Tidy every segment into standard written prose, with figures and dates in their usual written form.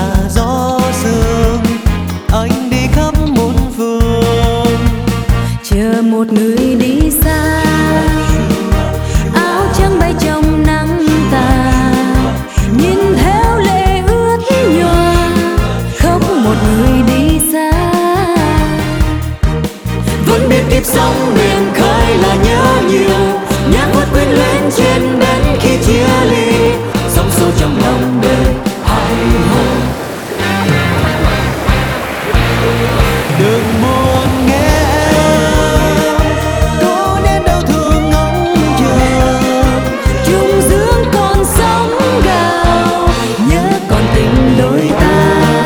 là gió sương, anh đi khắp muôn phương. Chờ một người đi xa, áo trắng bay trong nắng tà, nhìn theo lệ ướt nhòa, khóc một người đi xa. Vẫn biết kiếp sống biển khơi là nhớ nhiều, nhạc hát quyến luyến trên đến khi chia ly, sóng xô trong lòng đời hai hồn. Đừng buồn nghe em, có nên đau thương ngóng chờ, Trung dương còn sóng gào, nhớ còn tình đôi ta.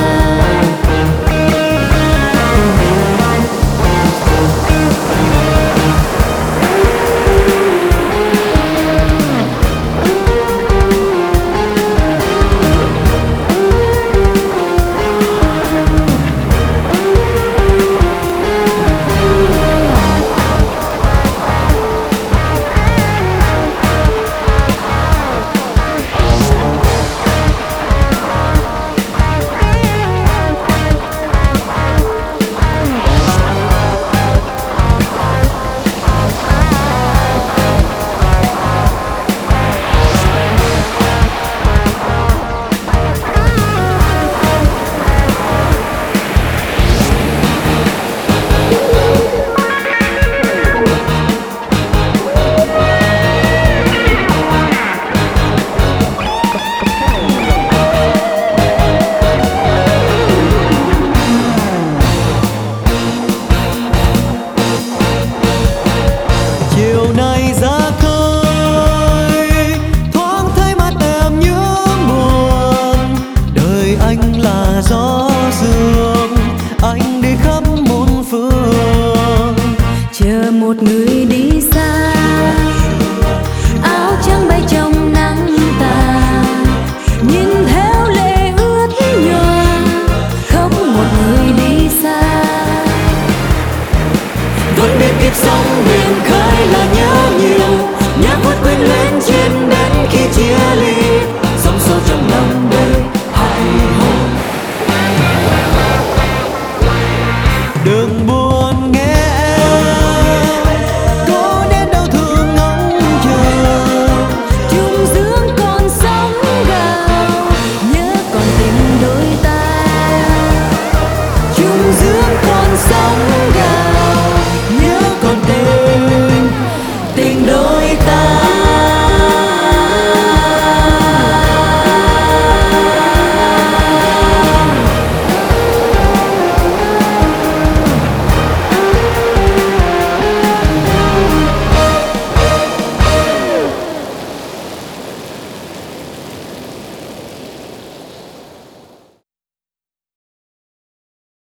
chiều nay ra khơi thoáng thấy mắt em nhớ buồn. Đời anh là gió sương, anh đi khắp muôn phương. Chờ một người đi